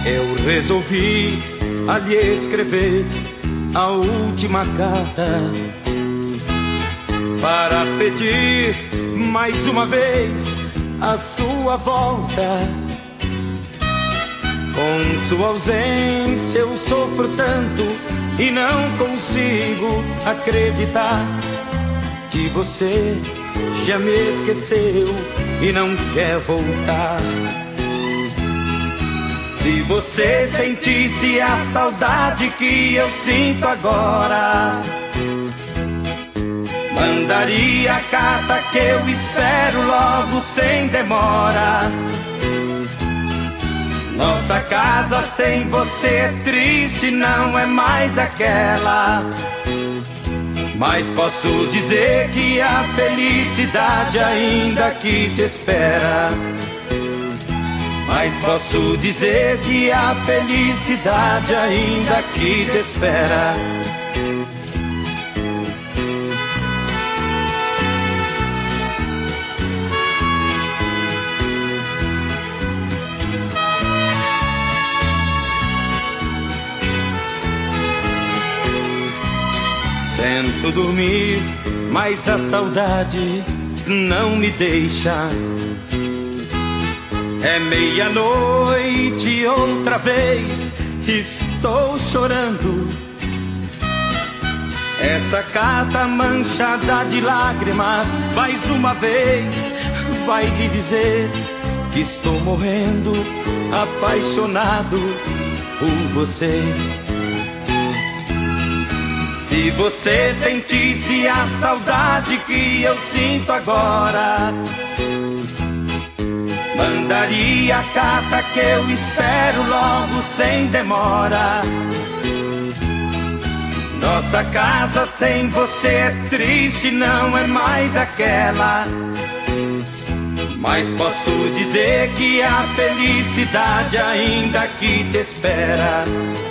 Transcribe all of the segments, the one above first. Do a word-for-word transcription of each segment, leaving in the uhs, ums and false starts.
Eu resolvi ali escrever a última carta para pedir mais uma vez a sua volta. Com sua ausência eu sofro tanto e não consigo acreditar que você já me esqueceu e não quer voltar. Se você sentisse a saudade que eu sinto agora, mandaria a carta que eu espero logo sem demora. Nossa casa sem você é triste, não é mais aquela. Mas posso dizer que a felicidade ainda aqui te espera. Mas posso dizer que a felicidade ainda aqui te espera. Tento dormir, mas a saudade não me deixa. É meia-noite outra vez, estou chorando. Essa carta manchada de lágrimas, mais uma vez, vai lhe dizer que estou morrendo, apaixonado por você. Se você sentisse a saudade que eu sinto agora, mandaria a carta que eu espero logo sem demora. Nossa casa sem você é triste, não é mais aquela. Mas posso dizer que a felicidade ainda aqui te espera.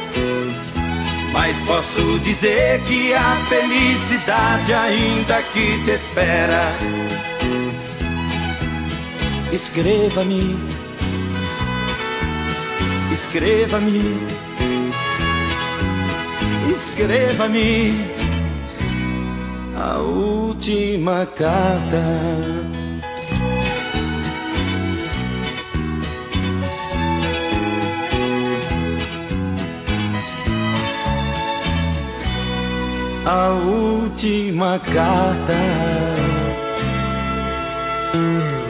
Mas posso dizer que a felicidade ainda aqui te espera. Escreva-me, escreva-me, escreva-me a última carta. A última carta.